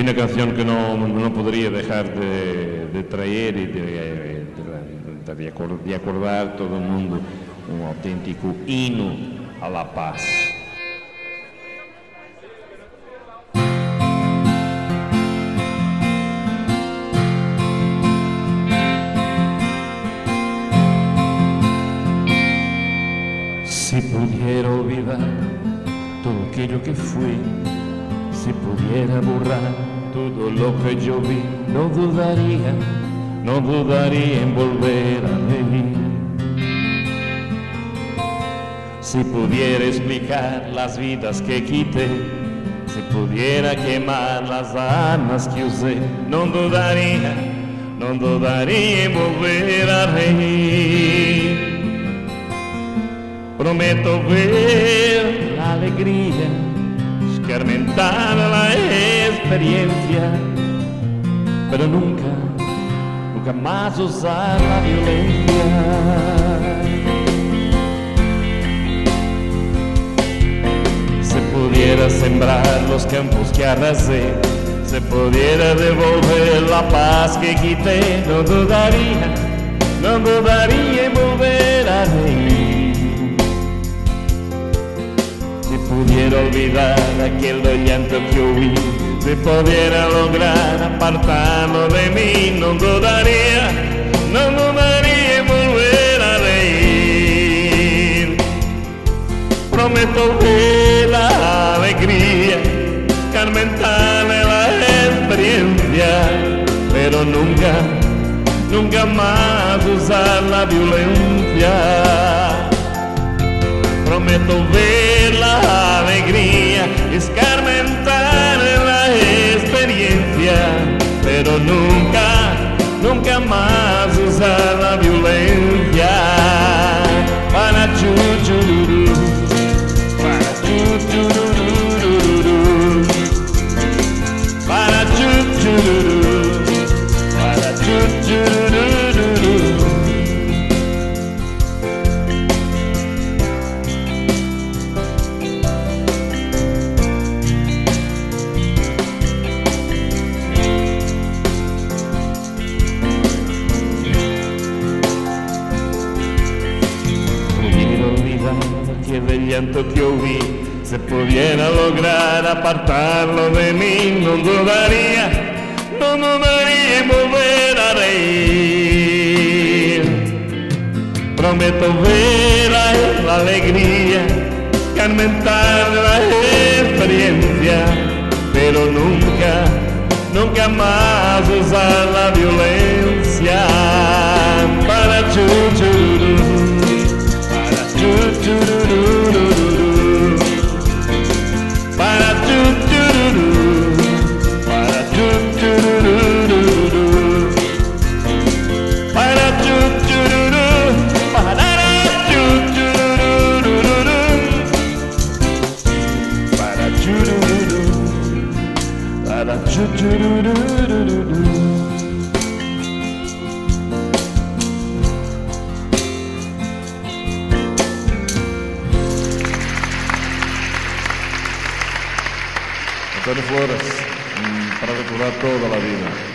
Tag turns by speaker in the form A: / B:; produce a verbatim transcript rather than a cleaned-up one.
A: una canción que no, no podría dejar de, de traer y de, de, de, acordar, de acordar todo el mundo, un auténtico himno a la paz. Si pudiera olvidar todo aquello que fui, si pudiera borrar todo lo que yo vi, no dudaría, no dudaría en volver a vivir. Si pudiera explicar las vidas que quité, si pudiera quemar las armas que usé, no dudaría, no dudaría en volver a reír. Prometo ver la alegría, escarmentar la experiencia, pero nunca, nunca más usar la violencia. Si pudiera sembrar los campos que arrasé, si pudiera devolver la paz que quité, no dudaría, no dudaría en volver a reír. Si pudiera olvidar aquel llanto que huí, si pudiera lograr apartarlo de mí, no dudaría, no dudaría en volver a reír. Prometo ver la alegría, escarmentarle la experiencia, pero nunca, nunca más usar la violencia. Prometo ver la alegría, escarmentar la experiencia, pero nunca, nunca más usar la violencia. Para chuchururu, para chuchururu, para chuchururu, para chuchururu. Que del llanto que oí se pudiera lograr apartarlo de mí, no dudaría, no dudaría en volver a reír. Prometo ver la, la alegría, escarmentar la experiencia, pero nunca, nunca más usar la violencia. Para chuchurú, para chuchurú, para chuchurú, para chuchurú, para chuchurú, para chuchurú, para chururú, para chuchurú. Antonio Flores, para recordar toda la vida.